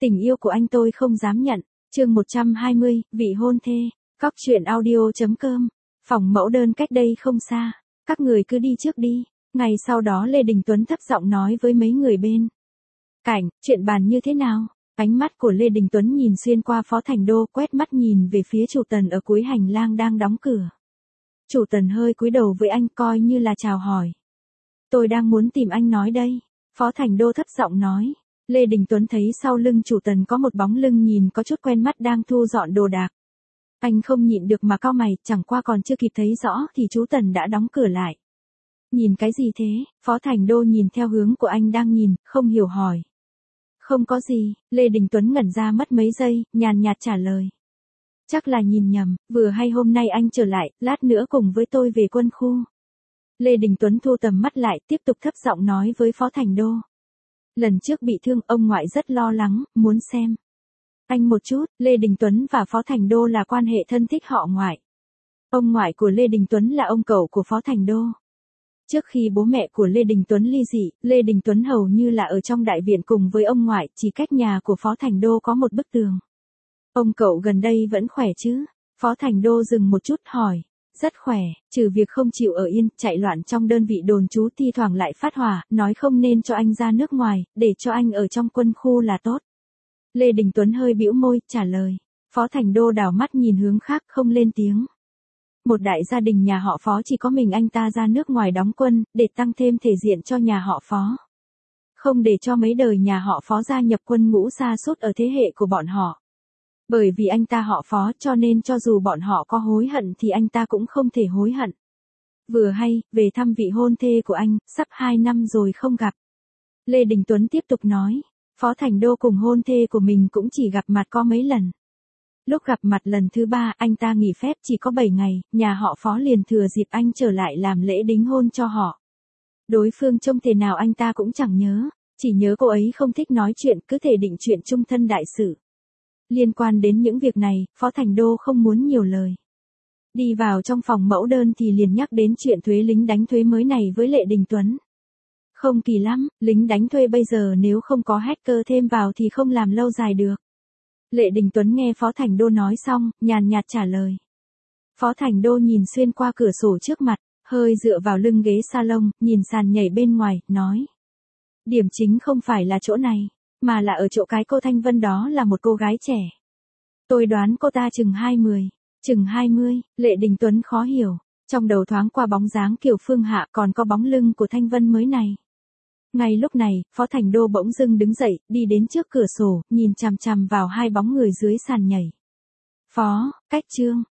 Tình yêu của anh tôi không dám nhận. Chương 120, vị hôn thê. Cóc truyện audio.com. Phòng mẫu đơn cách đây không xa. Các người cứ đi trước đi. Ngày sau đó Lê Đình Tuấn thấp giọng nói với mấy người bên cạnh, chuyện bàn như thế nào? Ánh mắt của Lê Đình Tuấn nhìn xuyên qua Phó Thành Đô, quét mắt nhìn về phía chủ Tần ở cuối hành lang đang đóng cửa. Chủ Tần hơi cúi đầu với anh, coi như là chào hỏi. Tôi đang muốn tìm anh nói đây. Phó Thành Đô thấp giọng nói. Lê Đình Tuấn thấy sau lưng chủ Tần có một bóng lưng nhìn có chút quen mắt đang thu dọn đồ đạc. Anh không nhịn được mà cau mày, chẳng qua còn chưa kịp thấy rõ thì chú Tần đã đóng cửa lại. Nhìn cái gì thế? Phó Thành Đô nhìn theo hướng của anh đang nhìn, không hiểu hỏi. Không có gì, Lê Đình Tuấn ngẩn ra mất mấy giây, nhàn nhạt trả lời. Chắc là nhìn nhầm, vừa hay hôm nay anh trở lại, lát nữa cùng với tôi về quân khu. Lê Đình Tuấn thu tầm mắt lại, tiếp tục thấp giọng nói với Phó Thành Đô. Lần trước bị thương, ông ngoại rất lo lắng, muốn xem anh một chút. Lê Đình Tuấn và Phó Thành Đô là quan hệ thân thích họ ngoại. Ông ngoại của Lê Đình Tuấn là ông cậu của Phó Thành Đô. Trước khi bố mẹ của Lê Đình Tuấn ly dị, Lê Đình Tuấn hầu như là ở trong đại viện cùng với ông ngoại, chỉ cách nhà của Phó Thành Đô có một bức tường. Ông cậu gần đây vẫn khỏe chứ? Phó Thành Đô dừng một chút hỏi. Rất khỏe, trừ việc không chịu ở yên, chạy loạn trong đơn vị đồn trú, thi thoảng lại phát hỏa, nói không nên cho anh ra nước ngoài, để cho anh ở trong quân khu là tốt. Lê Đình Tuấn hơi bĩu môi, trả lời. Phó Thành Đô đảo mắt nhìn hướng khác, không lên tiếng. Một đại gia đình nhà họ Phó chỉ có mình anh ta ra nước ngoài đóng quân, để tăng thêm thể diện cho nhà họ Phó. Không để cho mấy đời nhà họ Phó gia nhập quân ngũ sa sút ở thế hệ của bọn họ. Bởi vì anh ta họ Phó cho nên cho dù bọn họ có hối hận thì anh ta cũng không thể hối hận. Vừa hay, về thăm vị hôn thê của anh, sắp 2 năm rồi không gặp. Lê Đình Tuấn tiếp tục nói, Phó Thành Đô cùng hôn thê của mình cũng chỉ gặp mặt có mấy lần. Lúc gặp mặt lần thứ 3, anh ta nghỉ phép chỉ có 7 ngày, nhà họ Phó liền thừa dịp anh trở lại làm lễ đính hôn cho họ. Đối phương trông thế nào anh ta cũng chẳng nhớ, chỉ nhớ cô ấy không thích nói chuyện, cứ thể định chuyện chung thân đại sự. Liên quan đến những việc này, Phó Thành Đô không muốn nhiều lời. Đi vào trong phòng mẫu đơn thì liền nhắc đến chuyện thuế lính đánh thuê mới này với Lê Đình Tuấn. Không kỳ lắm, lính đánh thuê bây giờ nếu không có hacker thêm vào thì không làm lâu dài được. Lê Đình Tuấn nghe Phó Thành Đô nói xong, nhàn nhạt trả lời. Phó Thành Đô nhìn xuyên qua cửa sổ trước mặt, hơi dựa vào lưng ghế salon, nhìn sàn nhảy bên ngoài, nói. Điểm chính không phải là chỗ này, mà là ở chỗ cái cô Thanh Vân đó là một cô gái trẻ. Tôi đoán cô ta chừng 20. Chừng 20, Lê Đình Tuấn khó hiểu, trong đầu thoáng qua bóng dáng Kiều Phương Hạ còn có bóng lưng của Thanh Vân mới này. Ngay lúc này, Phó Thành Đô bỗng dưng đứng dậy, đi đến trước cửa sổ, nhìn chằm chằm vào hai bóng người dưới sàn nhảy. Phó, cách Trương,